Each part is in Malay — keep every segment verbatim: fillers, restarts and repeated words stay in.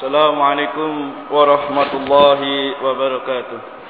Assalamualaikum warahmatullahi wabarakatuh.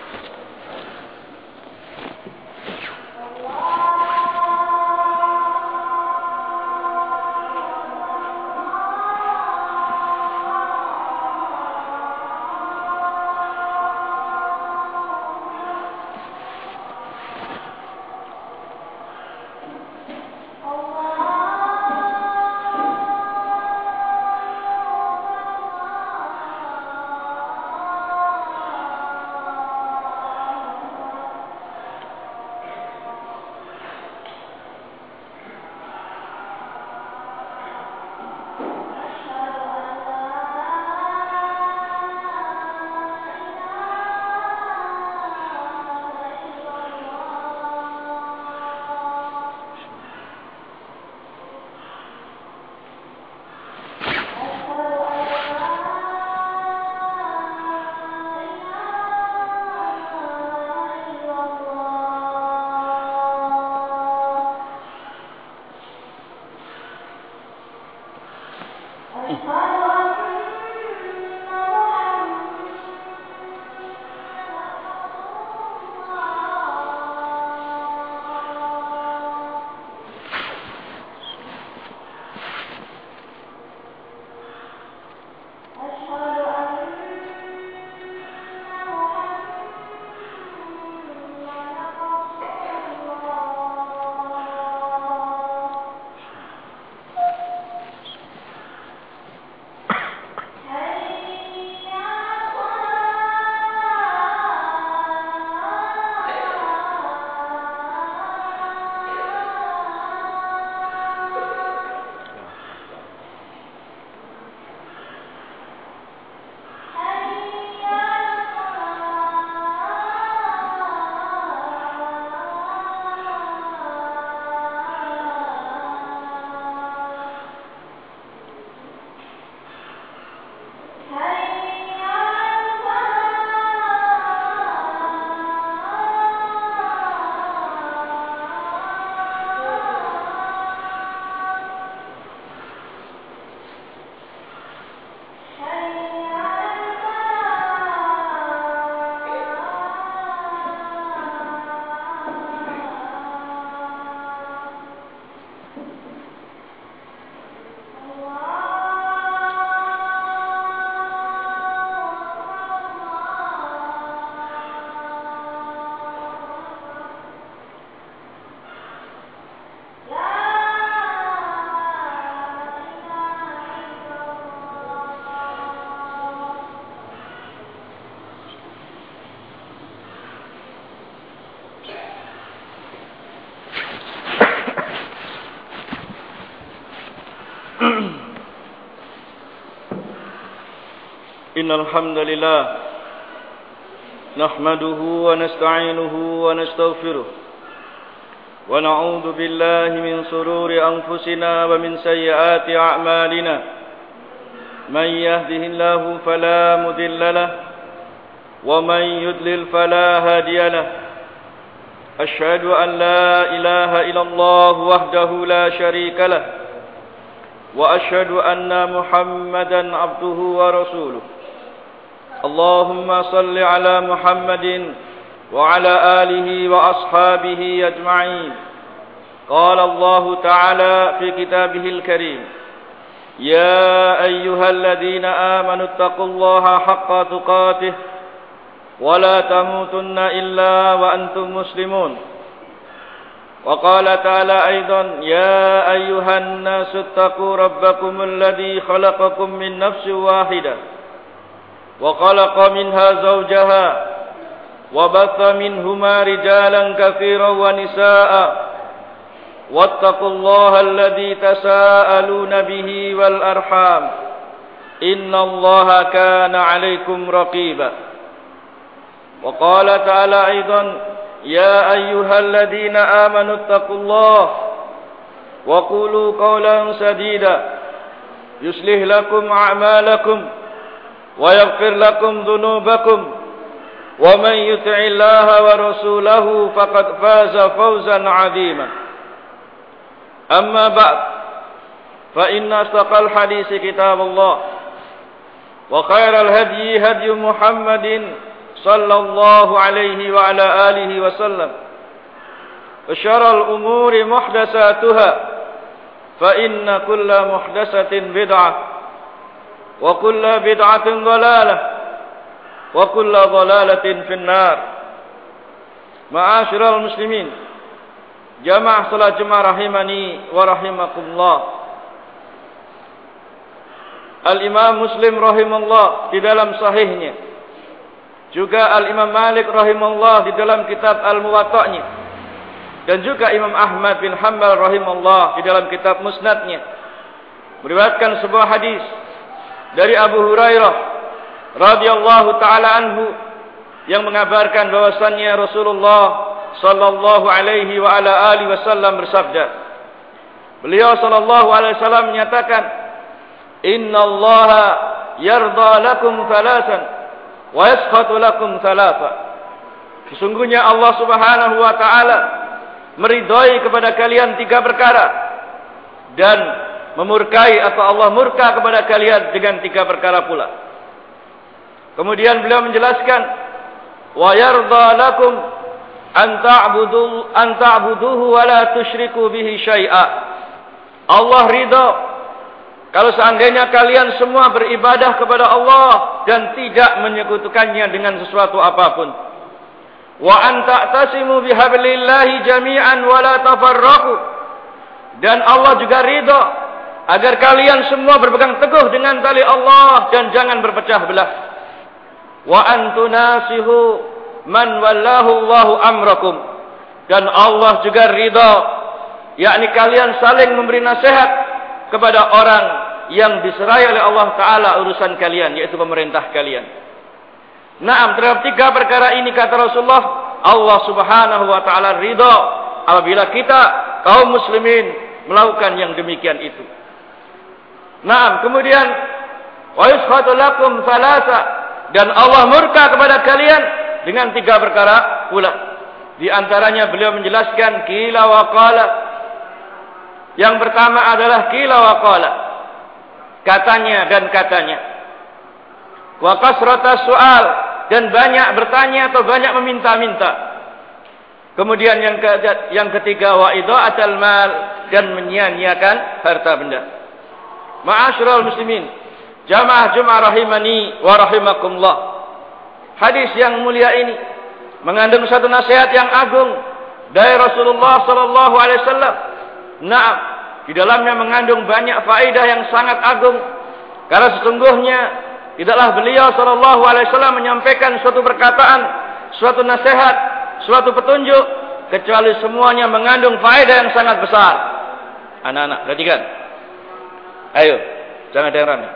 Innal hamdalillah nahmaduhu wa nasta'inuhu wa nastaghfiruh wa na'udzu billahi min shururi anfusina wa min sayyiati a'malina man yahdihillahu fala mudilla lahu wa man yudlil fala hadiya lahu ashhadu an la ilaha illallah wahdahu la sharika lahu wa ashhadu anna muhammadan abduhu wa rasuluh. Allahumma salli ala Muhammadin wa ala alihi wa ashabihi ajma'in. Qala Allah ta'ala fi kitabihil karim, ya ayyuhalladhina amanu taqullaha haqqa tuqatih wa la tamutunna illa wa antum muslimun. Wa qala ta'ala aidan, ya ayyuhan nasu taqu rabbakum alladhi khalaqakum min nafsin wahidah وخلق منها زوجها وبث منهما رجالا كثيرا ونساء واتقوا الله الذي تساءلون به والأرحام إن الله كان عليكم رقيبا. وقال تعالى أيضا يا أيها الذين آمنوا اتقوا الله وقولوا قولا سديدا يصلح لكم أعمالكم ويغفر لكم ذنوبكم ومن يطع الله ورسوله فقد فاز فوزا عظيما. أما بعد فإن أصدق الحديث كتاب الله وخير الهدي هدي محمد صلى الله عليه وعلى آله وسلم وشر الأمور محدثاتها فإن كل محدثة بدعة وكل بدعة ضلالة وكل ضلالة في النار. معاشر المسلمين, jamaah salat Jumat rahimani wa rahimakumullah. Al-Imam Muslim rahimahullah di dalam sahihnya, juga Al-Imam Malik rahimahullah di dalam kitab Al-Muwatta'nya, dan juga Imam Ahmad bin Hanbal rahimahullah di dalam kitab Musnadnya, meriwayatkan sebuah hadis dari Abu Hurairah radhiyallahu taala anhu yang mengabarkan bahwasannya Rasulullah sallallahu alaihi wa ala alihi wasallam bersabda. Beliau sallallahu alaihi wasallam menyatakan, "Innallaha yarda lakum thalathan wa yaskhatu lakum thalatha." Sesungguhnya Allah Subhanahu wa taala meridhai kepada kalian tiga perkara dan memurkai atau Allah murka kepada kalian dengan tiga perkara pula. Kemudian beliau menjelaskan, "Wa yarda lakum an ta'budu an ta'buduhu wa la tusyriku bihi syai'a." Allah ridha kalau seandainya kalian semua beribadah kepada Allah dan tidak menyekutukannya dengan sesuatu apapun. Wa an ta'tasimu bihablillahi jami'an wa la tafarraqu. Dan Allah juga ridha agar kalian semua berpegang teguh dengan tali Allah dan jangan berpecah belah. Wa an tunasihu man wallahu Allahu amrakum. Dan Allah juga ridha, yakni kalian saling memberi nasihat kepada orang yang diserai oleh Allah Ta'ala urusan kalian, yaitu pemerintah kalian. Naam, terhadap tiga perkara ini kata Rasulullah, Allah Subhanahu wa Ta'ala ridha apabila kita kaum muslimin melakukan yang demikian itu. Naam, kemudian wa yuskhatu lakum thalatha, dan Allah murka kepada kalian dengan tiga perkara pula. Di antaranya beliau menjelaskan qila wa qala. Yang pertama adalah qila wa qala, katanya dan katanya. Wa kasrata su'al, dan banyak bertanya atau banyak meminta-minta. Kemudian yang ke yang ketiga wa idha'atul mal, dan menyia-nyiakan harta benda. Ma'asyiral muslimin, jamaah Jumat rahimani wa rahimakumullah. Hadis yang mulia ini mengandung satu nasihat yang agung dari Rasulullah sallallahu alaihi wasallam. Naam, di dalamnya mengandung banyak faedah yang sangat agung. Karena sesungguhnya tidaklah beliau sallallahu alaihi wasallam menyampaikan suatu perkataan, suatu nasihat, suatu petunjuk kecuali semuanya mengandung faedah yang sangat besar. Anak-anak, perhatikan. Ayo, jangan ada yang ramai.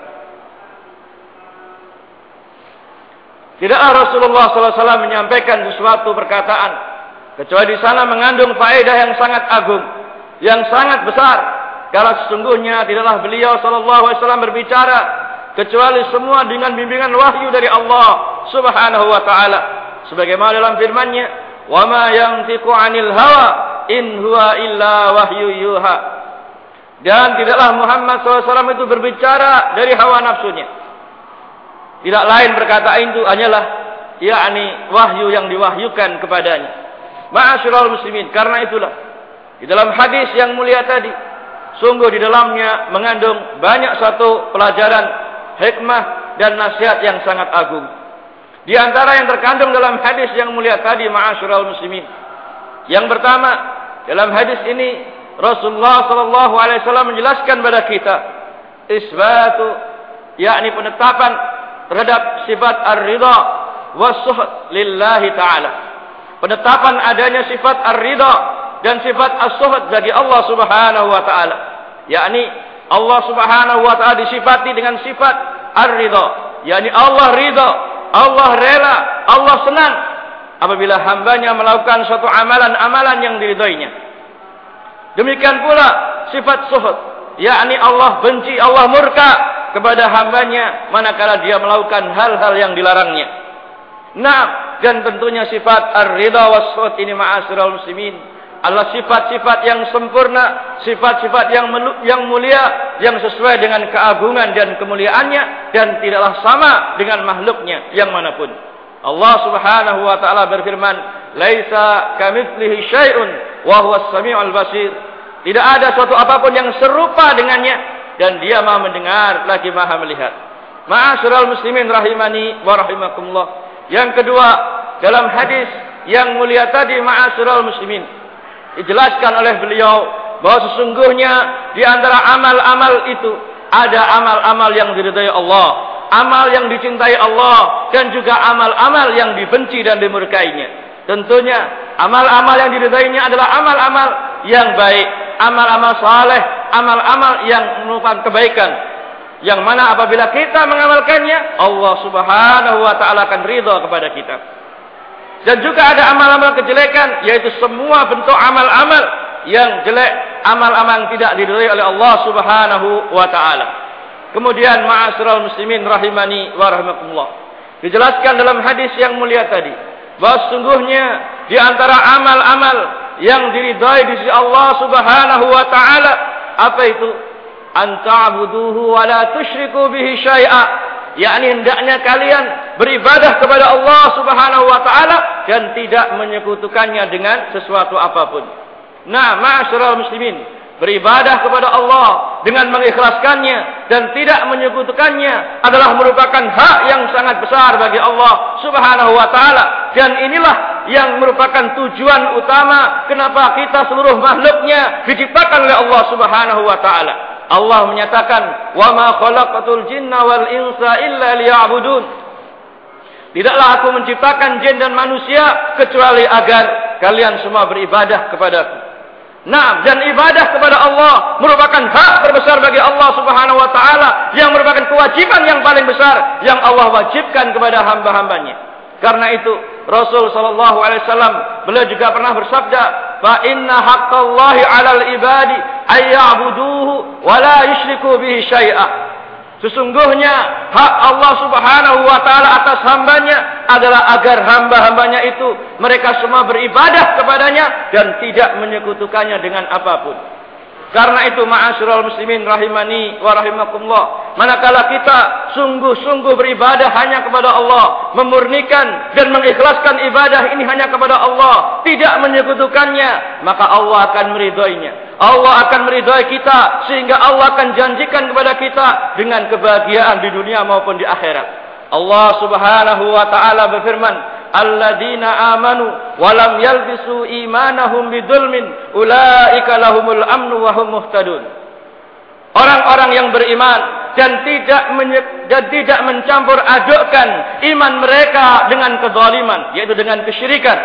Tidaklah Rasulullah sallallahu alaihi wasallam menyampaikan sesuatu perkataan kecuali di sana mengandung faedah yang sangat agung, yang sangat besar. Karena sesungguhnya tidaklah beliau sallallahu alaihi wasallam berbicara kecuali semua dengan bimbingan wahyu dari Allah Subhanahu wa taala. Sebagaimana dalam firman-Nya, "Wa ma yantiqu 'anil hawa in huwa illa wahyu yuha." Dan tidaklah Muhammad sallallahu alaihi wasallam itu berbicara dari hawa nafsunya. Tidak lain perkataan itu hanyalah yakni wahyu yang diwahyukan kepadanya. Ma'asyiral muslimin, karena itulah di dalam hadis yang mulia tadi, sungguh di dalamnya mengandung banyak satu pelajaran, hikmah dan nasihat yang sangat agung. Di antara yang terkandung dalam hadis yang mulia tadi, ma'asyiral muslimin, yang pertama, dalam hadis ini Rasulullah sallallahu alaihi wasallam menjelaskan kepada kita isbatu, yakni penetapan terhadap sifat ar-ridha was-suhd lillahi ta'ala. Penetapan adanya sifat ar-ridha dan sifat as-suhd bagi Allah Subhanahu wa taala. Yakni Allah Subhanahu wa taala disifati dengan sifat ar-ridha, yakni Allah ridha, Allah rela, Allah senang apabila hambanya melakukan suatu amalan-amalan yang diridhoinya. Demikian pula sifat suhud, yakni Allah benci, Allah murka kepada hambanya manakala dia melakukan hal-hal yang dilarangnya. Nah, dan tentunya sifat ar-ridha was-suhud ini, ma'asyiral muslimin, adalah sifat-sifat yang sempurna, sifat-sifat yang yang mulia, yang sesuai dengan keagungan dan kemuliaannya, dan tidaklah sama dengan makhluknya yang manapun. Allah Subhanahu wa taala berfirman, "Laisa kamitslihi syai'un wa huwas samiul basir." Tidak ada suatu apapun yang serupa dengannya, dan Dia Maha mendengar lagi Maha melihat. Ma'asyiral muslimin rahimani wa rahimakumullah. Yang kedua, dalam hadis yang mulia tadi, ma'asyiral muslimin, dijelaskan oleh beliau bahwa sesungguhnya di antara amal-amal itu ada amal-amal yang diridai Allah, amal yang dicintai Allah, dan juga amal-amal yang dibenci dan dimurkainya. Tentunya amal-amal yang diridainya adalah amal-amal yang baik, amal-amal saleh, amal-amal yang merupakan kebaikan, yang mana apabila kita mengamalkannya, Allah Subhanahu wa taala akan ridha kepada kita. Dan juga ada amal-amal kejelekan, yaitu semua bentuk amal-amal yang jelek, amal-amal yang tidak diridhai oleh Allah Subhanahu wa taala. Kemudian ma'asyiral muslimin rahimani wa rahimakumullah, dijelaskan dalam hadis yang mulia tadi bahwa sesungguhnya di antara amal-amal yang diridhai di sisi Allah Subhanahu wa taala, apa itu? An ta'buduhu wa la tusyriku bihi syai'a, yakni hendaknya kalian beribadah kepada Allah Subhanahu wa taala dan tidak menyekutukannya dengan sesuatu apapun. Nah, ma'asyiral muslimin, beribadah kepada Allah dengan mengikhlaskannya dan tidak menyekutukannya adalah merupakan hak yang sangat besar bagi Allah Subhanahu wa taala, dan inilah yang merupakan tujuan utama kenapa kita seluruh makhluknya diciptakan oleh Allah Subhanahu wa taala. Allah menyatakan, "Wa ma khalaqatul jinna wal insa illa liya'budun." Tidaklah aku menciptakan jin dan manusia kecuali agar kalian semua beribadah kepadaku. Nah, dan ibadah kepada Allah merupakan hak terbesar bagi Allah Subhanahu wa taala, yang merupakan kewajiban yang paling besar yang Allah wajibkan kepada hamba-hambanya. Karena itu Rasul sallallahu alaihi wasallam beliau juga pernah bersabda, "Fa inna haqqallahi 'alal ibadi ay ya'buduhu wa la yusyriku bihi syai'a." Sesungguhnya hak Allah Subhanahu wa taala atas hambanya adalah agar hamba-hambanya itu mereka semua beribadah kepadanya dan tidak menyekutukannya dengan apapun. Karena itu ma'asyiral muslimin rahimani wa rahimakumullah, manakala kita sungguh-sungguh beribadah hanya kepada Allah, memurnikan dan mengikhlaskan ibadah ini hanya kepada Allah, tidak menyekutukannya, maka Allah akan meridhoinya. Allah akan meridhai kita sehingga Allah akan janjikan kepada kita dengan kebahagiaan di dunia maupun di akhirat. Allah Subhanahu wa taala berfirman, "Alladzina amanu wa lam yalbisu imanahum bidzulmin ulaika lahumul amnu wa hum muhtadun." Orang-orang yang beriman dan tidak dan tidak mencampur adukkan iman mereka dengan kezaliman, yaitu dengan kesyirikan,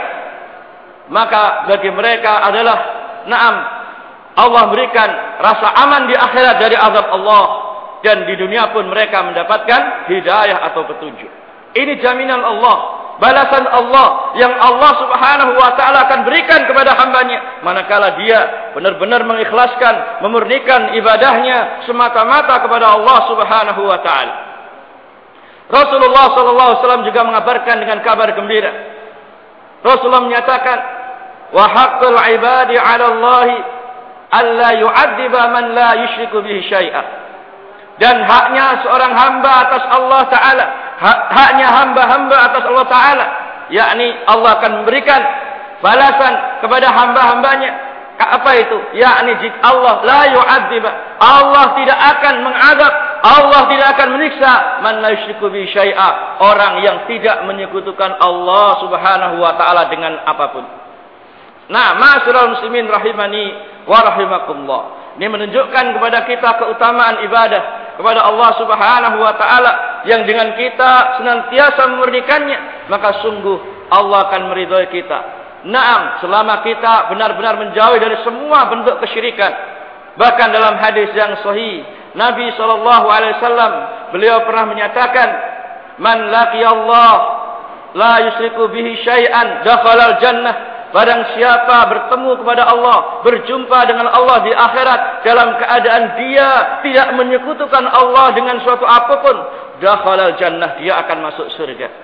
maka bagi mereka adalah na'am, Allah berikan rasa aman di akhirat dari azab Allah, dan di dunia pun mereka mendapatkan hidayah atau petunjuk. Ini jaminan Allah, balasan Allah yang Allah Subhanahu wa taala akan berikan kepada hambanya manakala dia benar-benar mengikhlaskan, memurnikan ibadahnya semata-mata kepada Allah Subhanahu wa taala. Rasulullah sallallahu alaihi wasallam juga mengabarkan dengan kabar gembira. Rasulullah menyatakan, "Wa haqqul ibadi 'ala Allahi alla yu'adziba man la yusyriku bihi syai'a." Dan haknya seorang hamba atas Allah Ta'ala, hak, haknya hamba-hamba atas Allah Ta'ala, yakni Allah akan memberikan balasan kepada hamba-hambanya. Apa itu? Yakni jika Allah la yu'adziba, Allah tidak akan mengadab, Allah tidak akan menyiksa man la yusyriku bihi syai'a, orang yang tidak menyekutukan Allah Subhanahu wa taala dengan apapun. Nah, ma'asyiral muslimin rahimani wa rahimakumullah, ini menunjukkan kepada kita keutamaan ibadah kepada Allah Subhanahu wa taala, yang dengan kita senantiasa memurnikannya, maka sungguh Allah akan meridhai kita. Naam, selama kita benar-benar menjauhi dari semua bentuk kesyirikan. Bahkan dalam hadis yang sahih, Nabi sallallahu alaihi wasallam beliau pernah menyatakan, "Man laqiyallah la yusyriku bihi syai'an dakhalal jannah." Barang siapa bertemu kepada Allah, berjumpa dengan Allah di akhirat dalam keadaan dia tidak menyekutukan Allah dengan suatu apapun, dakhalal jannah, dia akan masuk surga.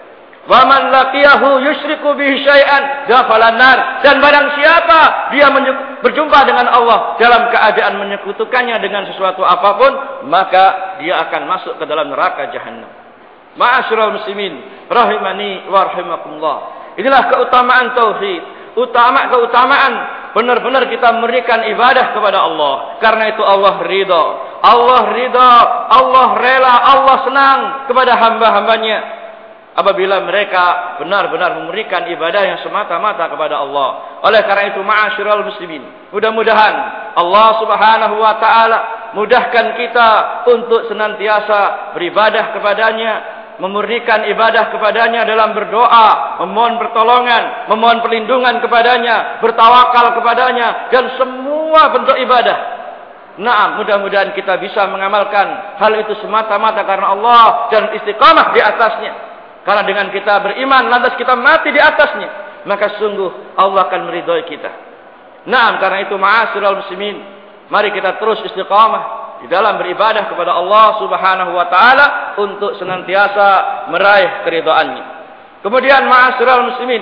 Wa man laqiyahu yusyriku bihi syai'an dakhalan nar. Dan barang siapa dia berjumpa dengan Allah dalam keadaan menyekutukannya dengan sesuatu apapun, maka dia akan masuk ke dalam neraka jahanam. Ma'asyiral muslimin rahimani wa rahimakumullah. Inilah keutamaan tauhid, utama keutamaan benar-benar kita memberikan ibadah kepada Allah. Karena itu Allah ridha. Allah ridha, Allah rela, Allah senang kepada hamba-hambanya apabila mereka benar-benar memberikan ibadah yang semata-mata kepada Allah. Oleh karena itu, ma'asyiral muslimin, mudah-mudahan Allah Subhanahu wa taala mudahkan kita untuk senantiasa beribadah kepadanya, memurnikan ibadah kepadanya dalam berdoa, memohon pertolongan, memohon perlindungan kepadanya, bertawakal kepadanya, dan semua bentuk ibadah. Naam, mudah-mudahan kita bisa mengamalkan hal itu semata-mata karena Allah dan istiqamah di atasnya. Karena dengan kita beriman, lantas kita mati di atasnya, maka sungguh Allah akan meridhai kita. Naam, karena itu ma'asyiral muslimin, mari kita terus istiqamah di dalam beribadah kepada Allah Subhanahu wa taala untuk senantiasa meraih keridhaannya. Kemudian ma'asyiral muslimin,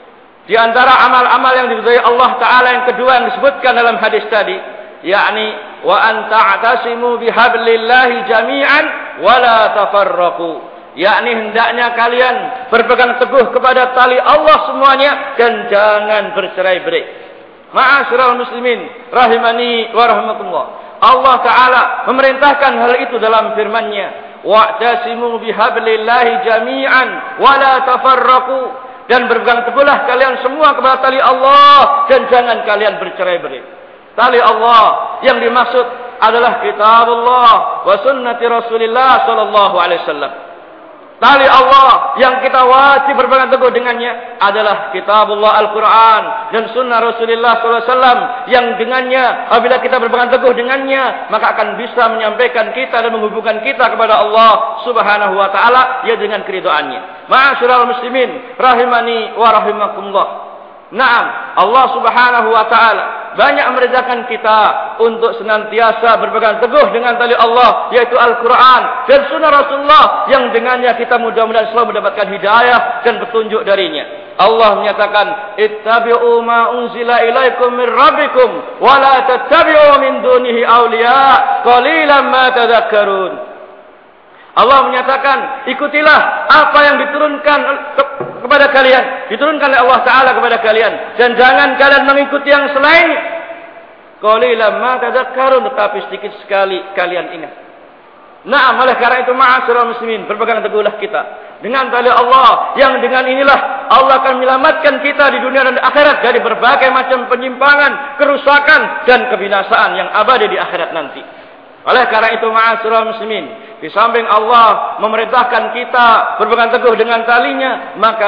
di antara amal-amal yang diridhai Allah taala yang kedua yang disebutkan dalam hadis tadi, yakni wa an ta'tasimu bihablillahi jami'an wa la tafarraqu. Yakni hendaknya kalian berpegang teguh kepada tali Allah semuanya dan jangan bercerai-berai. Ma'asyiral muslimin rahimani wa rahimakumullah. Allah taala memerintahkan hal itu dalam firman-Nya, wa'tasimu bihablillahi jami'an wa la tafarraqu. Dan berpegang teguhlah kalian semua kepada tali Allah dan jangan kalian bercerai-berai. Tali Allah yang dimaksud adalah kitabullah wa sunnati Rasulillah sallallahu alaihi wasallam. Tali Allah yang kita wajib berpegang teguh dengannya adalah kitabullah Al-Quran dan sunnah Rasulullah sallallahu alaihi wasallam, yang dengannya apabila kita berpegang teguh dengannya maka akan bisa menyampaikan kita dan menghubungkan kita kepada Allah Subhanahu wa taala ya dengan keridhaannya. Ma'asyiral muslimin rahimani wa rahimakumullah. Naam, Allah Subhanahu wa taala banyak memerintahkan kita untuk senantiasa berpegang teguh dengan tali Allah, yaitu Al-Quran dan sunnah Rasulullah, yang dengannya kita mudah-mudahan selalu mendapatkan hidayah dan petunjuk darinya. Allah menyatakan, ittabi'u ma unzila ilaikum min rabbikum wa la tattabi'u min dunihi awliya qalilan ma tadhakkarun. Allah menyatakan, ikutilah apa yang diturunkan kepada kalian, diturunkan oleh Allah Ta'ala kepada kalian, dan jangan kalian mengikuti yang selain. Qalilan ma tadhakkarun, tetapi sedikit sekali kalian ingat. Naam, oleh karena itu ma'asyiral muslimin, berpegang teguhlah kita dengan tali Allah, yang dengan inilah Allah akan menyelamatkan kita di dunia dan di akhirat dari berbagai macam penyimpangan, kerusakan dan kebinasaan yang abadi di akhirat nanti. Oleh karena itu ma'asyiral muslimin, di samping Allah memerintahkan kita berpegang teguh dengan talinya, maka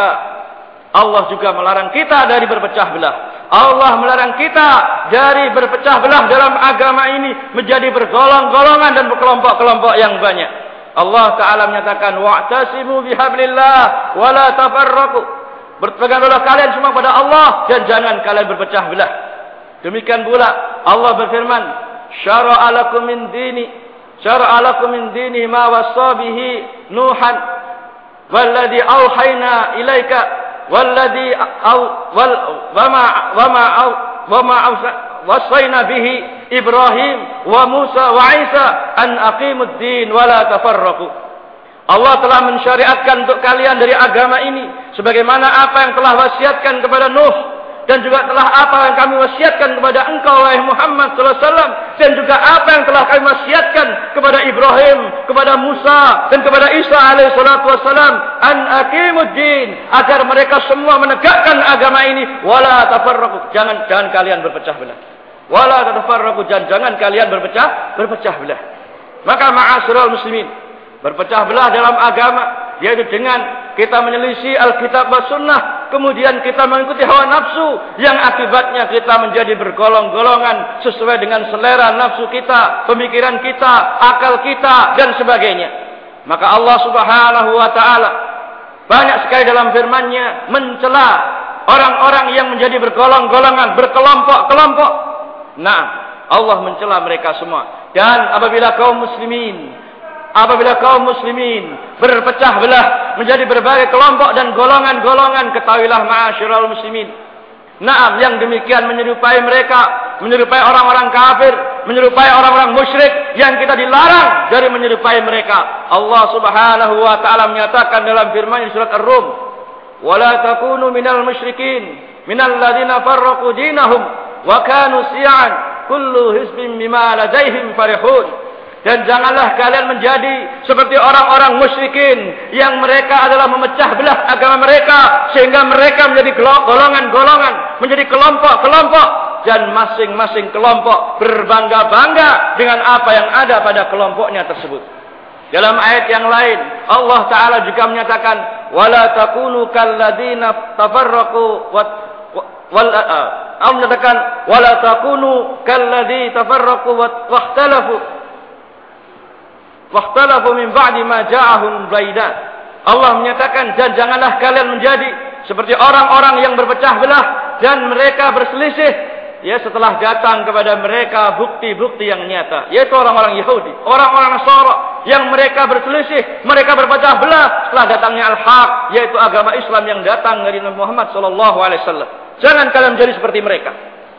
Allah juga melarang kita dari berpecah belah. Allah melarang kita dari berpecah belah dalam agama ini menjadi bergolong-golongan dan berkelompok-kelompok yang banyak. Allah Ta'ala menyatakan, wa'tasimu bihablillah wa la tafarraqu. Berpeganglah kalian semua pada Allah dan jangan kalian berpecah belah. Demikian pula Allah berfirman, syara'a lakum min dini syara'a lakum min dini ma wassa bihi Nuhan walladhi auhayna ilaika walladhi au wal wama wama wama wassayna bihi Ibrahim wa Musa wa Isa an aqimud din wa la tafarraqu. Allah telah mensyariatkan untuk kalian dari agama ini sebagaimana apa yang telah wasiatkan kepada Nuh, dan juga telah apa yang kami wasiatkan kepada engkau wahai Muhammad sallallahu alaihi wasallam, dan juga apa yang telah kami wasiatkan kepada Ibrahim, kepada Musa dan kepada Isa alaihi salatu wasallam, an aqimuddin, agar mereka semua menegakkan agama ini, wala tafarraqu, jangan jangan kalian berpecah belah. Wala tafarraqu, jangan jangan kalian berpecah berpecah belah. Maka ma'asyiral muslimin, berpecah belah dalam agama yaitu dengan kita menyelisih Alkitab dan Sunnah, kemudian kita mengikuti hawa nafsu yang akibatnya kita menjadi bergolong-golongan sesuai dengan selera nafsu kita, pemikiran kita, akal kita dan sebagainya. Maka Allah Subhanahu wa taala banyak sekali dalam firman-Nya mencela orang-orang yang menjadi bergolong-golongan, berkelompok-kelompok. Nah, Allah mencela mereka semua. Dan apabila kaum muslimin apabila kaum muslimin berpecah belah menjadi berbagai kelompok dan golongan-golongan, ketahuilah ma'asyiral muslimin, naam, yang demikian menyerupai mereka, menyerupai orang-orang kafir, menyerupai orang-orang musyrik yang kita dilarang dari menyerupai mereka. Allah Subhanahu wa taala menyatakan dalam firman surat Ar-Rum, "Wala takunu minal musyrikin, minal ladzina farraqu dinahum wa kanu syi'an, kullu hizbin bima ladaihim farihun." Dan janganlah kalian menjadi seperti orang-orang musyrikin yang mereka adalah memecah belah agama mereka sehingga mereka menjadi golongan-golongan, menjadi kelompok-kelompok, dan masing-masing kelompok berbangga-bangga dengan apa yang ada pada kelompoknya tersebut. Dalam ayat yang lain Allah Ta'ala juga menyatakan, wala takunu kalladzina tafarraqu wa wal Allah menyatakan wala takunu kalladzi tafarraqu wa ikhtalafu Wakhtalafu min ba'di ma ja'ahum bayinat. Allah menyatakan, dan janganlah kalian menjadi seperti orang-orang yang berpecah belah dan mereka berselisih, ya, setelah datang kepada mereka bukti-bukti yang nyata, yaitu orang-orang Yahudi, orang-orang Nasara yang mereka berselisih, mereka berpecah belah setelah datangnya al-haq, yaitu agama Islam yang datang dari Nabi Muhammad sallallahu alaihi wasallam. Jangan kalian menjadi seperti mereka.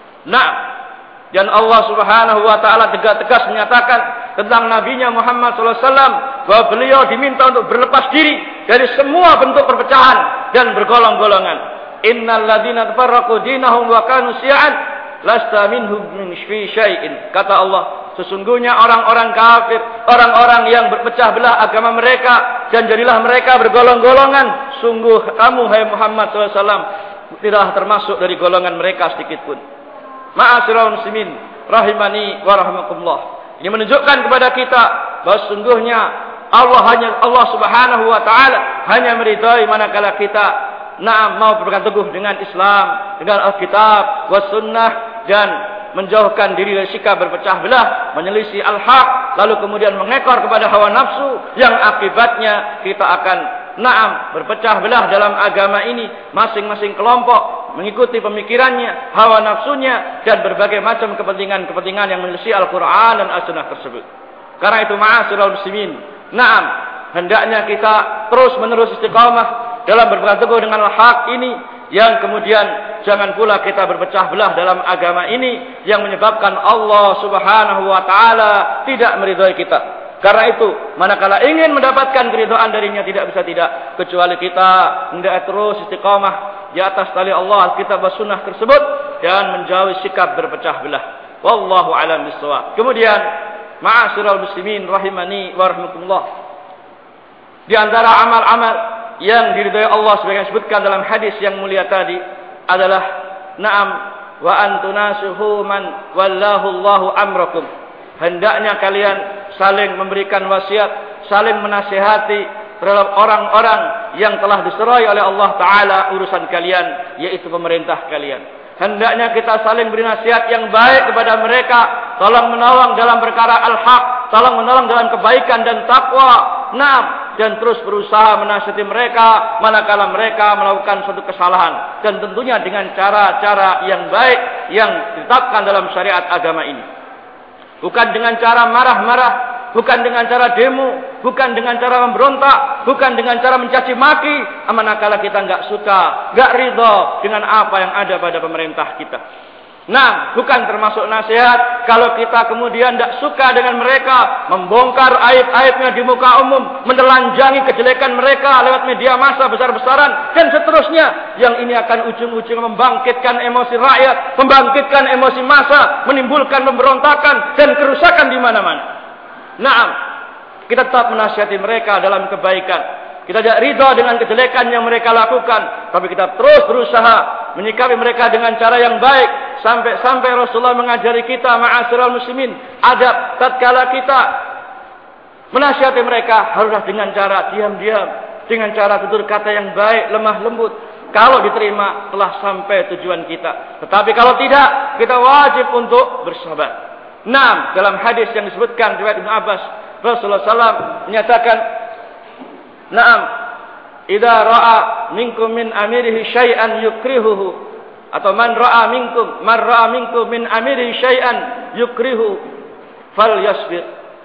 Nah, dan Allah Subhanahu wa taala tegas-tegas menyatakan tentang nabinya Muhammad sallallahu alaihi wasallam bahwa beliau diminta untuk berlepas diri dari semua bentuk perpecahan dan bergolong-golongan. Innal ladzina tafarraqu dinahum wa kanu syi'an lasta minhum min syai'in. Kata Allah, sesungguhnya orang-orang kafir, orang-orang yang berpecah belah agama mereka dan jadilah mereka bergolong-golongan, sungguh kamu hai Muhammad sallallahu alaihi wasallam tidaklah termasuk dari golongan mereka sedikit pun. Ma'asyiral muslimin rahimani wa rahimakumullah. Ini menunjukkan kepada kita bahwa sungguhnya Allah hanya Allah Subhanahu wa taala hanya meridai manakala kita na'am mau berpegang teguh dengan Islam, dengan Alkitab was sunnah, dan menjauhkan diri dari sikap berpecah belah, menyelisih al-haq, lalu kemudian mengekor kepada hawa nafsu yang akibatnya kita akan na'am berpecah belah dalam agama ini, masing-masing kelompok mengikuti pemikirannya, hawa nafsunya, dan berbagai macam kepentingan-kepentingan yang menyelisih Al-Quran dan As-Sunnah tersebut. Karena itu ma'asyiral muslimin, na'am, hendaknya kita terus menerus istiqamah dalam berpegang teguh dengan al-haq ini, yang kemudian jangan pula kita berpecah belah dalam agama ini yang menyebabkan Allah Subhanahu wa taala tidak meridhai kita. Karena itu, manakala ingin mendapatkan keridhaan darinya, tidak bisa tidak kecuali kita hendak terus istiqamah di atas tali Allah, Alkitab dan Sunnah tersebut, dan menjauhi sikap berpecah belah. Wallahu a'lam bishawab. Kemudian, ma'asyiral muslimin rahimani wa rahimakumullah, di antara amal-amal yang diridhai Allah sebagaimana disebutkan dalam hadis yang mulia tadi adalah na'am wa antunasuhu man wallahu Allahu amrakum. Hendaknya kalian saling memberikan wasiat, saling menasihati terhadap orang-orang yang telah diserai oleh Allah Ta'ala urusan kalian, yaitu pemerintah kalian. Hendaknya kita saling beri nasihat yang baik kepada mereka, tolong menolong dalam perkara al-haq, tolong menolong dalam kebaikan dan takwa, nah, dan terus berusaha menasihati mereka manakala mereka melakukan suatu kesalahan, dan tentunya dengan cara-cara yang baik yang ditetapkan dalam syariat agama ini. Bukan dengan cara marah-marah, bukan dengan cara demo, bukan dengan cara memberontak, bukan dengan cara mencaci maki, manakala kita enggak suka, enggak ridha dengan apa yang ada pada pemerintah kita. Nah, bukan termasuk nasihat kalau kita kemudian tidak suka dengan mereka, membongkar aib-aibnya di muka umum, menelanjangi kejelekan mereka lewat media massa besar-besaran, dan seterusnya, yang ini akan ujung-ujung membangkitkan emosi rakyat, membangkitkan emosi massa, menimbulkan pemberontakan dan kerusakan di mana-mana. Nah, kita tetap menasihati mereka dalam kebaikan. Kita tidak ridha dengan kejelekan yang mereka lakukan, tapi kita terus berusaha menyikapi mereka dengan cara yang baik, sampai-sampai Rasulullah mengajari kita, ma'asyiral muslimin, adab tatkala kita menasihati mereka haruslah dengan cara diam-diam, dengan cara tutur kata yang baik, lemah lembut. Kalau diterima telah sampai tujuan kita. Tetapi kalau tidak, kita wajib untuk bersabar. Nah, dalam hadis yang disebutkan riwayat Ibnu Abbas, Rasulullah sallallahu alaihi wasallam menyatakan, na'am, idza ra'a minkum min amirihi syai'an yukrihuhu, atau man ra'a minkum man ra'a minkum min amirihi syai'an yukrihu falyasbir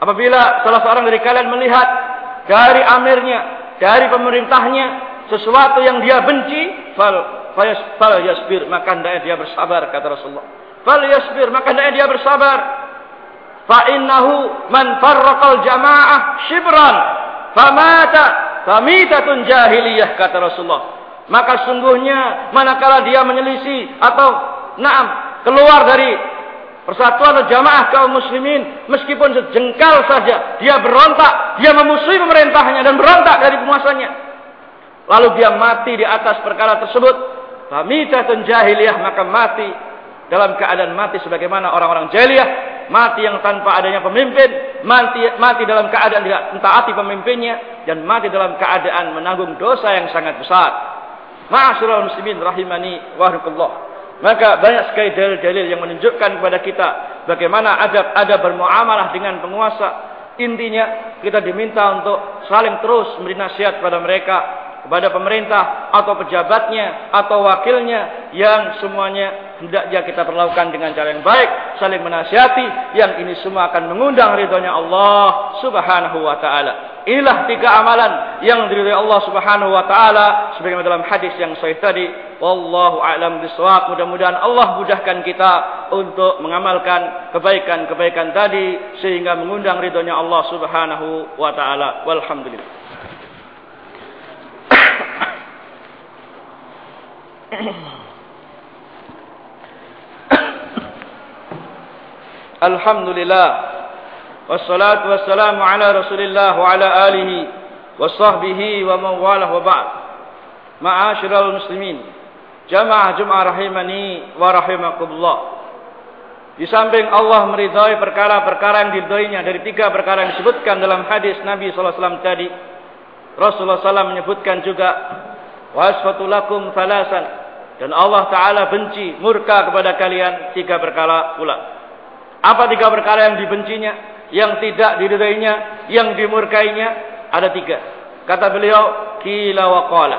Apabila salah seorang dari kalian melihat dari amirnya, dari pemerintahnya sesuatu yang dia benci, fal fal yasbir, maka hendaknya dia bersabar, kata Rasulullah. Fal yasbir, maka hendaknya dia bersabar. Fa innahu man farraqal jamaah shibran famata famitatun jahiliyah, kata Rasulullah. Maka sungguhnya manakala dia menyelisih atau naam keluar dari persatuan atau jamaah kaum muslimin, meskipun sejengkal saja dia berontak, dia memusuhi pemerintahnya dan berontak dari penguasanya, lalu dia mati di atas perkara tersebut, famitatun jahiliyah, maka mati dalam keadaan mati sebagaimana orang-orang jahiliyah, mati yang tanpa adanya pemimpin, mati mati dalam keadaan tidak mentaati pemimpinnya, dan mati dalam keadaan menanggung dosa yang sangat besar. Ma'asyiral muslimin rahimani wa rahimakumullah. Maka banyak sekali dalil-dalil yang menunjukkan kepada kita bagaimana adab-adab bermuamalah dengan penguasa. Intinya kita diminta untuk saling terus memberi nasihat kepada mereka, kepada pemerintah atau pejabatnya atau wakilnya, yang semuanya hendaknya kita perlakukan dengan cara yang baik, saling menasihati, yang ini semua akan mengundang ridhonya Allah Subhanahu wa taala. Inilah tiga amalan yang diridhai Allah Subhanahu wa taala sebagaimana dalam hadis yang sahih tadi. Wallahu a'lam bishawab. Mudah-mudahan Allah mudahkan kita untuk mengamalkan kebaikan-kebaikan tadi sehingga mengundang ridhonya Allah Subhanahu wa taala. Walhamdulillah. Alhamdulillah, wassalatu wassalamu ala Rasulillah wa ala alihi wa sahbihi wa man walah wa ba'd. Ma'asyiral muslimin, jamaah Jumat rahimani wa rahimakumullah. Di samping Allah meridhai perkara-perkara yang diridhainya dari tiga perkara yang disebutkan dalam hadis Nabi sallallahu alaihi wasallam tadi, Rasulullah sallallahu alaihi wasallam menyebutkan juga wasfatu lakum thalasan, dan Allah Ta'ala benci, murka kepada kalian tiga perkara pula. Apa tiga perkara yang dibencinya, yang tidak diridainya, yang dimurkainya? Ada tiga. Kata beliau, qila wa qala.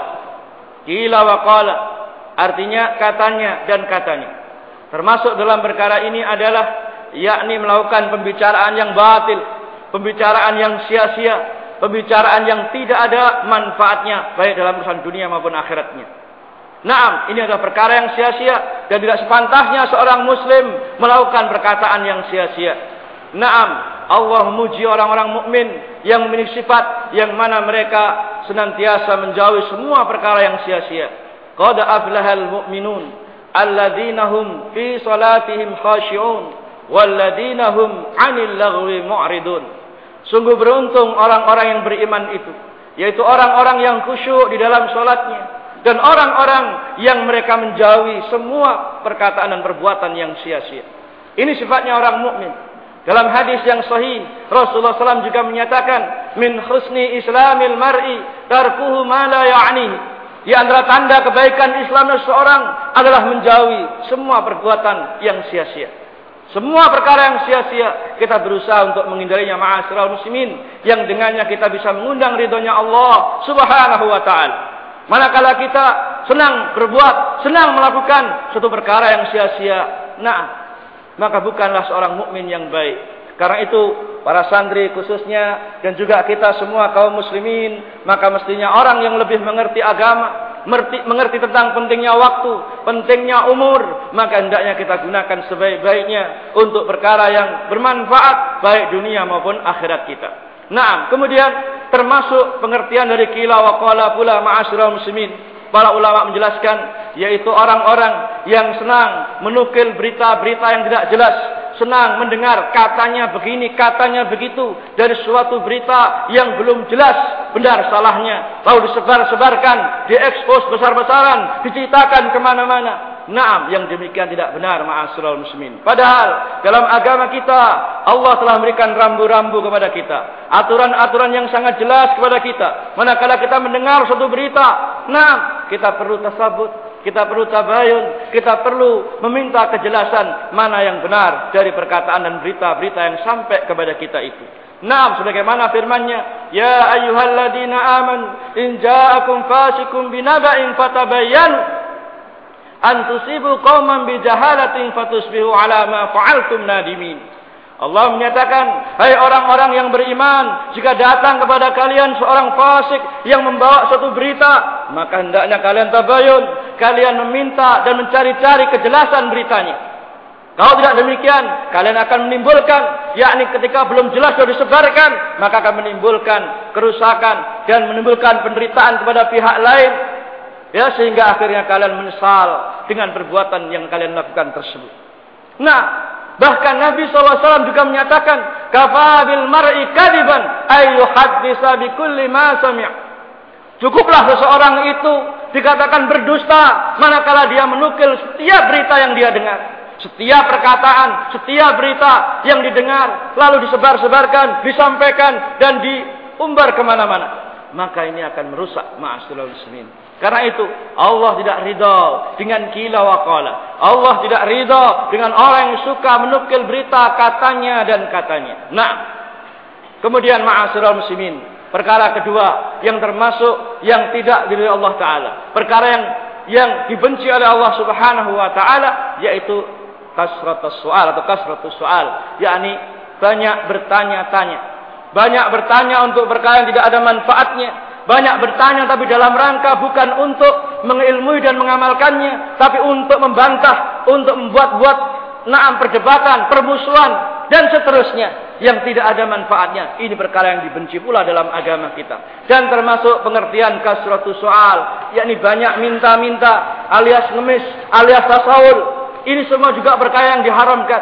Qila wa qala artinya katanya dan katanya. Termasuk dalam perkara ini adalah yakni melakukan pembicaraan yang batil, pembicaraan yang sia-sia, pembicaraan yang tidak ada manfaatnya baik dalam urusan dunia maupun akhiratnya. Naam, ini adalah perkara yang sia-sia dan tidak sepantasnya seorang muslim melakukan perkataan yang sia-sia. Naam, Allah memuji orang-orang mukmin yang memiliki sifat yang mana mereka senantiasa menjauhi semua perkara yang sia-sia. Qad aflahal mu'minun alladzina hum fi salatihim khashi'un walladzina hum 'anil laghwi mu'ridun. Sungguh beruntung orang-orang yang beriman itu, yaitu orang-orang yang khusyuk di dalam salatnya, dan orang-orang yang mereka menjauhi semua perkataan dan perbuatan yang sia-sia. Ini sifatnya orang mukmin. Dalam hadis yang sahih, Rasulullah sallallahu alaihi wasallam juga menyatakan, min husni islamil mar'i tarkuhu ma la ya'nihi. Di antara tanda kebaikan Islam seseorang adalah menjauhi semua perbuatan yang sia-sia. Semua perkara yang sia-sia kita berusaha untuk menghindarinya, ma'asyiral muslimin, yang dengannya kita bisa mengundang ridhonya Allah Subhanahu wa taala. Manakala kita senang berbuat, senang melakukan suatu perkara yang sia-sia, nah, maka bukanlah seorang mukmin yang baik. Karena itu, para santri khususnya dan juga kita semua kaum muslimin, maka mestinya orang yang lebih mengerti agama, mengerti, mengerti tentang pentingnya waktu, pentingnya umur, maka hendaknya kita gunakan sebaik-baiknya untuk perkara yang bermanfaat baik dunia maupun akhirat kita. Nah, kemudian termasuk pengertian dari qila wa qala pula, ma'asyiral muslimin, para ulama menjelaskan, yaitu orang-orang yang senang menukil berita-berita yang tidak jelas, senang mendengar katanya begini, katanya begitu dari suatu berita yang belum jelas benar salahnya, lalu disebar-sebarkan, diekspos besar-besaran, diceritakan kemana-mana. Naam, yang demikian tidak benar, ma'asyiral muslimin. Padahal dalam agama kita Allah telah memberikan rambu-rambu kepada kita, aturan-aturan yang sangat jelas kepada kita. Manakala kita mendengar suatu berita, nah, kita perlu tasabut, kita perlu tabayun, kita perlu meminta kejelasan mana yang benar dari perkataan dan berita-berita yang sampai kepada kita itu. Naam, sebagaimana firman-Nya, ya ayyuhalladzina amanu in ja'akum fasiqun binaba'in fatabayyanu an tusibu qauman bijahalatin fatusbihu ala ma fa'altum nadimin. Allah menyatakan, hai orang-orang yang beriman, jika datang kepada kalian seorang fasik yang membawa suatu berita, maka hendaknya kalian tabayun, kalian meminta dan mencari-cari kejelasan beritanya. Kalau tidak demikian, kalian akan menimbulkan, yakni ketika belum jelas sudah disebarkan, maka akan menimbulkan kerusakan dan menimbulkan penderitaan kepada pihak lain, ya, sehingga akhirnya kalian menyesal dengan perbuatan yang kalian lakukan tersebut. Nah, bahkan Nabi shallallahu alaihi wasallam juga menyatakan, kafabil mar'i kadiban ay yuhaddisa bi kulli ma sami'. Cukuplah seseorang itu dikatakan berdusta manakala dia menukil setiap berita yang dia dengar. Setiap perkataan, setiap berita yang didengar lalu disebar-sebarkan, disampaikan dan diumbar kemana-mana, maka ini akan merusak ma'asyiral muslimin. Karena itu Allah tidak ridha dengan kila wa qala. Allah tidak ridha dengan orang yang suka menukil berita katanya dan katanya. Nah, kemudian ma'asyiral muslimin, perkara kedua yang termasuk yang tidak diridhai Allah Ta'ala, perkara yang yang dibenci oleh Allah Subhanahu Wa Ta'ala, yaitu kasratus soal atau kasratus soal, yakni banyak bertanya-tanya, banyak bertanya untuk perkara yang tidak ada manfaatnya, banyak bertanya tapi dalam rangka bukan untuk mengilmui dan mengamalkannya, tapi untuk membantah, untuk membuat-buat naam perdebatan, permusuhan dan seterusnya yang tidak ada manfaatnya. Ini perkara yang dibenci pula dalam agama kita. Dan termasuk pengertian kasratus soal, yakni banyak minta-minta alias ngemis alias tasawul. Ini semua juga perkara yang diharamkan.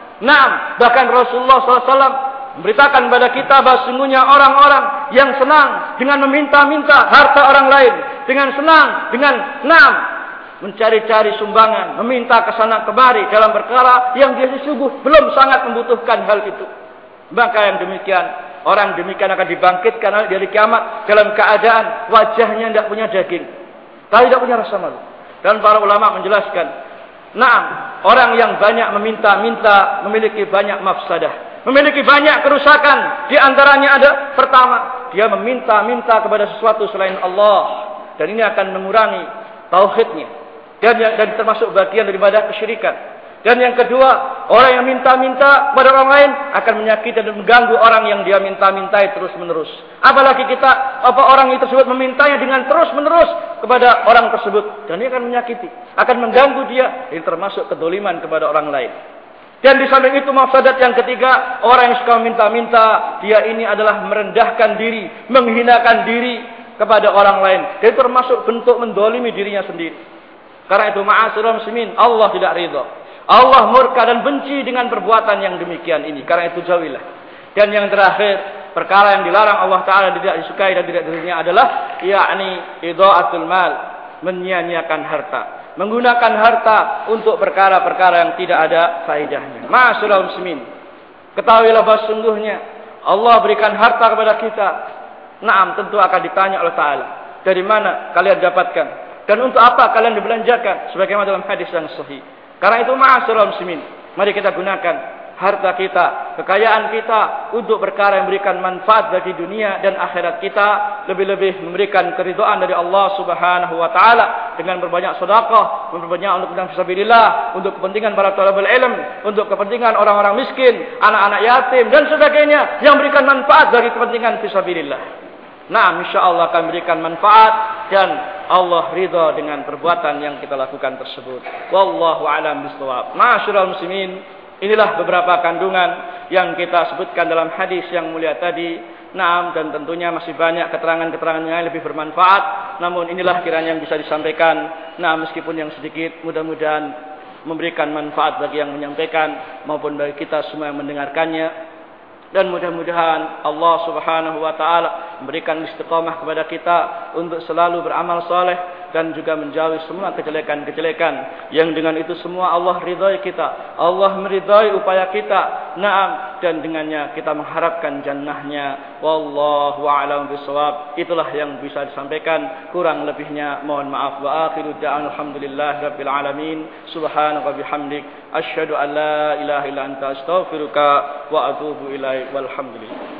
Naam, bahkan Rasulullah shallallahu alaihi wasallam memberitakan kepada kita bahwa sungguhnya orang-orang yang senang dengan meminta-minta harta orang lain, dengan senang dengan naam mencari-cari sumbangan, meminta ke sana kemari dalam perkara yang dia sungguh belum sangat membutuhkan hal itu. Maka yang demikian, orang demikian akan dibangkitkan dari kiamat dalam keadaan wajahnya tidak punya daging, tidak punya rasa malu. Dan para ulama menjelaskan, nah, orang yang banyak meminta-minta memiliki banyak mafsadah, memiliki banyak kerusakan. Di antaranya ada, pertama, dia meminta-minta kepada sesuatu selain Allah, dan ini akan mengurangi tauhidnya, dan, dan termasuk bagian daripada kesyirikan. Dan yang kedua, orang yang minta-minta kepada orang lain akan menyakiti dan mengganggu orang yang dia minta-mintai terus-menerus. Apalagi kita, apa orang itu tersebut memintanya dengan terus-menerus kepada orang tersebut, dan ini akan menyakiti, akan mengganggu dia. Ini termasuk kedoliman kepada orang lain. Dan di samping itu mafsadat yang ketiga, orang yang suka minta-minta, dia ini adalah merendahkan diri, menghinakan diri kepada orang lain. Dan itu termasuk bentuk mendolimi dirinya sendiri. Karena itu ma'asyiral muslimin, Allah tidak ridha. Allah murka dan benci dengan perbuatan yang demikian ini. Karena itu jauhilah. Dan yang terakhir, perkara yang dilarang Allah Ta'ala tidak disukai dan tidak diridhainya adalah yakni idha'atul mal, menyia-nyiakan harta, menggunakan harta untuk perkara-perkara yang tidak ada faedahnya. Ma'asyiral muslimin, ketahuilah bahwa sungguhnya Allah berikan harta kepada kita. Naam, tentu akan ditanya oleh Ta'ala, dari mana kalian dapatkan dan untuk apa kalian dibelanjakan, sebagaimana dalam hadis yang sahih. Karena itu ma'asyiral muslimin, mari kita gunakan harta kita, kekayaan kita untuk perkara yang memberikan manfaat bagi dunia dan akhirat kita, lebih-lebih memberikan keridhaan dari Allah Subhanahu wa taala dengan berbanyak sedekah, memperbanyak untuk kepentingan fisabilillah, untuk kepentingan para thalabul ilm, untuk kepentingan orang-orang miskin, anak-anak yatim dan sebagainya yang memberikan manfaat bagi kepentingan fisabilillah. Nah, insyaallah akan memberikan manfaat dan Allah ridha dengan perbuatan yang kita lakukan tersebut. Wallahu a'lam bishawab. Ma'asyiral muslimin, inilah beberapa kandungan yang kita sebutkan dalam hadis yang mulia tadi. Naam, dan tentunya masih banyak keterangan-keterangan yang lebih bermanfaat. Namun inilah kiranya yang bisa disampaikan. Nah, meskipun yang sedikit, mudah-mudahan memberikan manfaat bagi yang menyampaikan maupun bagi kita semua yang mendengarkannya. Dan mudah-mudahan Allah Subhanahu wa taala memberikan istiqamah kepada kita untuk selalu beramal saleh dan juga menjauhi semua kejelekan-kejelekan yang dengan itu semua Allah ridhai kita, Allah meridhai upaya kita. Naam, dan dengannya kita mengharapkan jannahnya. Wallahu a'lam bishawab. Itulah yang bisa disampaikan, kurang lebihnya mohon maaf. Wa akhiru da'wana alhamdulillahi rabbil alamin. Subhanaka bihamdik asyhadu an la ilaha illa anta astaghfiruka wa atubu ilaik. Walhamdulillah.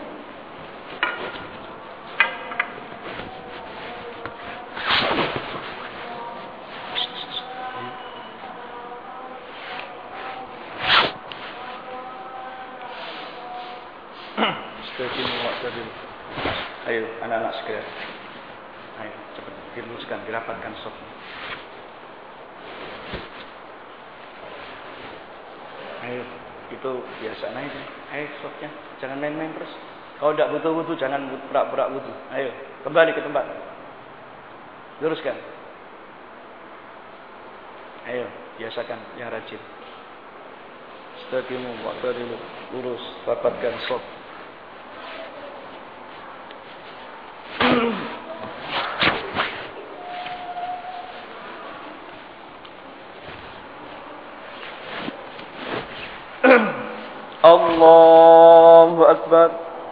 Istaqimu wa'tadilu. Ayo anak-anak segera. Ayo cepat diluruskan, dirapatkan safnya. Ayo, itu biasa naik. Ayo safnya, jangan main-main terus. Kalau tidak butuh wudu jangan berak-berak wudu. Ayo, kembali ke tempat. Luruskan. Ayo, biasakan yang rajin. Istaqimu wa'tadilu. Lurus, rapatkan shaf. Allahu Akbar.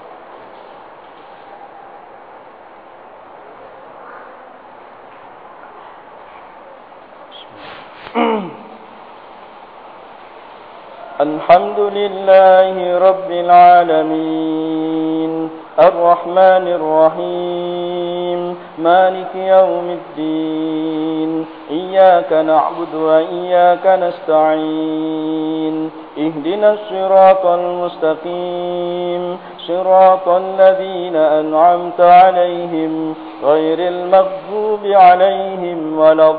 Alhamdulillahi Rabbil Alamin, Ar-Rahmanir Rahim, Maliki Yawmiddin, Iyyaka na'budu wa iyyaka nasta'in, Ihdinas siratal mustaqim, siratal ladzina an'amta 'alaihim, ghairil maghdubi 'alaihim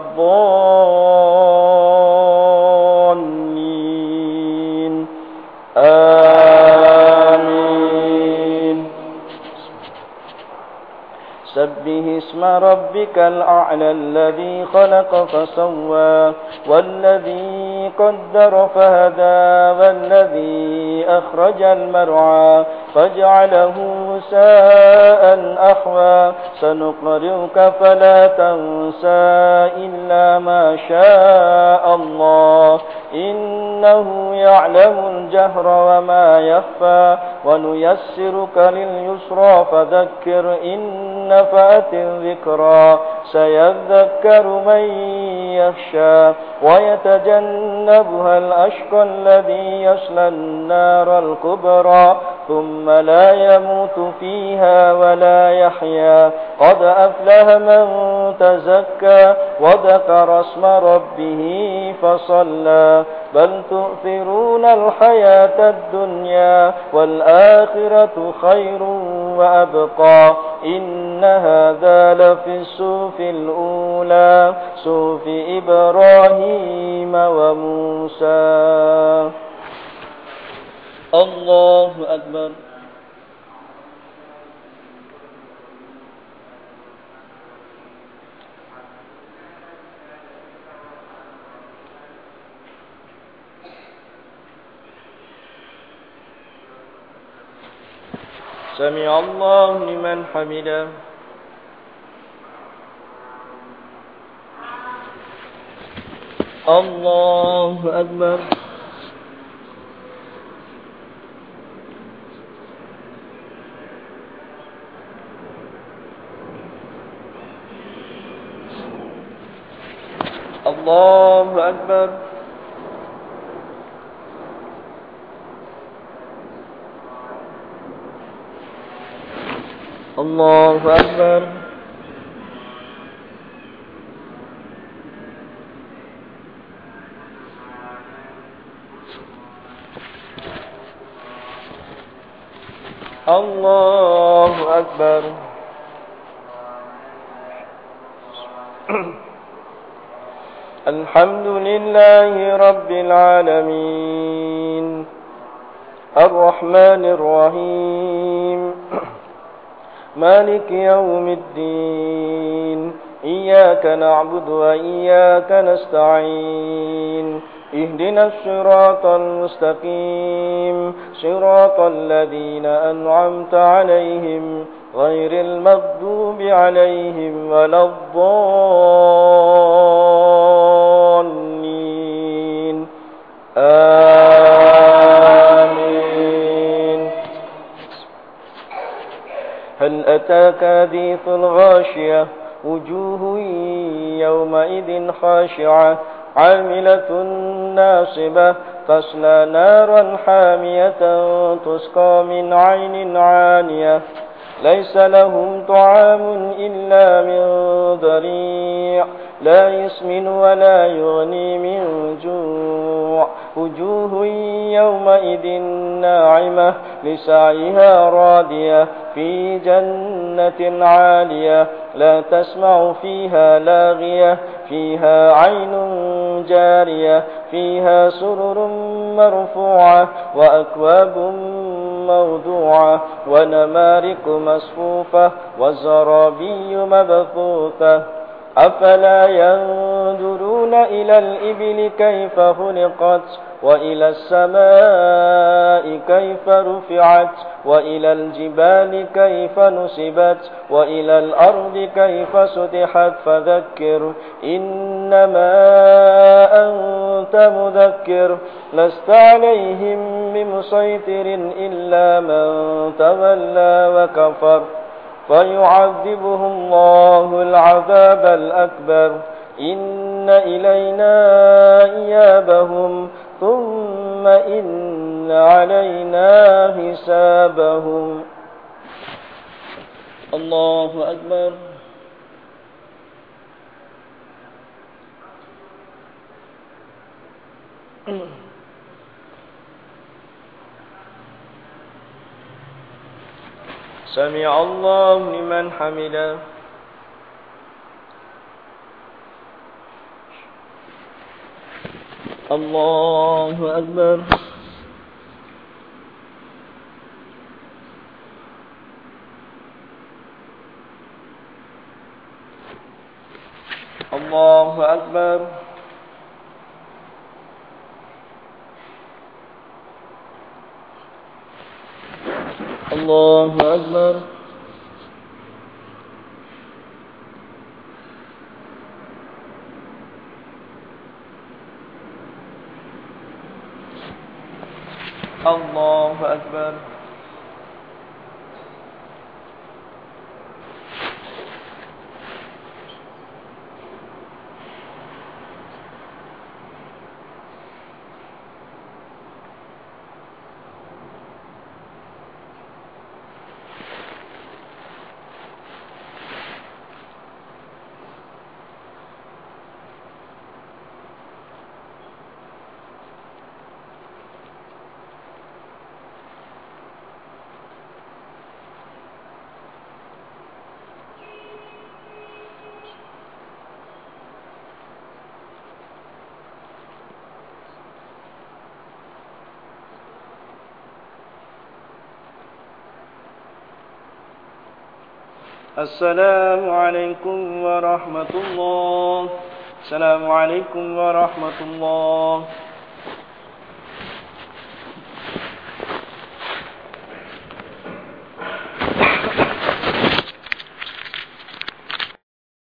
waladdallin. Amin. سبح اسم ربك الأعلى الذي خلق فسوى والذي قدر فهدى والذي أخرج المرعى فجعله ساء أحوى سنقرئك فلا تنسى إلا ما شاء الله إنه يعلم الجهر وما يخفى ونيسرك لليسرى فذكر إن نفعت الذكرى سيذكر من يخشى ويتجنبها الأشقى الذي يصلى النار الكبرى ثم لا يموت فيها ولا يحيا قد أفلح من تزكى وذكر اسم ربه فصلى بل تؤثرون الحياة الدنيا والآخرة خير وأبقى إن هذا لفي الصحف الأولى صحف إبراهيم وموسى. الله أكبر. سمع الله لمن حمده. الله أكبر. الله أكبر. الله أكبر. الله أكبر. الحمد لله رب العالمين الرحمن الرحيم مالك يوم الدين إياك نعبد وإياك نستعين اهدنا الصراط المستقيم صراط الذين أنعمت عليهم غير المغضوب عليهم ولا الضالين. آمين. هل أتاك حديث الغاشية وجوه يومئذ خاشعة عاملة ناصبة تصلى نارا حامية تسقى من عين عانية ليس لهم طعام إلا من ضريع لا يسمن ولا يغني من جوع وجوه يومئذ ناعمة لسعيها راضية في جنة عالية لا تسمع فيها لاغية فيها عين جارية فيها سرر مرفوعة وأكواب موضوعة ونمارق مصفوفة وزرابي مبثوثة أفلا ينظرون إلى الإبل كيف خلقت وإلى السماء كيف رفعت وإلى الجبال كيف نصبت وإلى الأرض كيف سطحت فذكر إنما أنت مذكر لست عليهم بمسيطر إلا من تولى وكفر فيعذبه الله العذاب الأكبر إن إلينا إيابهم ثم إن علينا حسابهم. الله أكبر. سمع الله لمن حمده. الله أكبر. الله أكبر. الله أكبر. الله أكبر. السلام عليكم ورحمة الله. السلام عليكم ورحمة الله.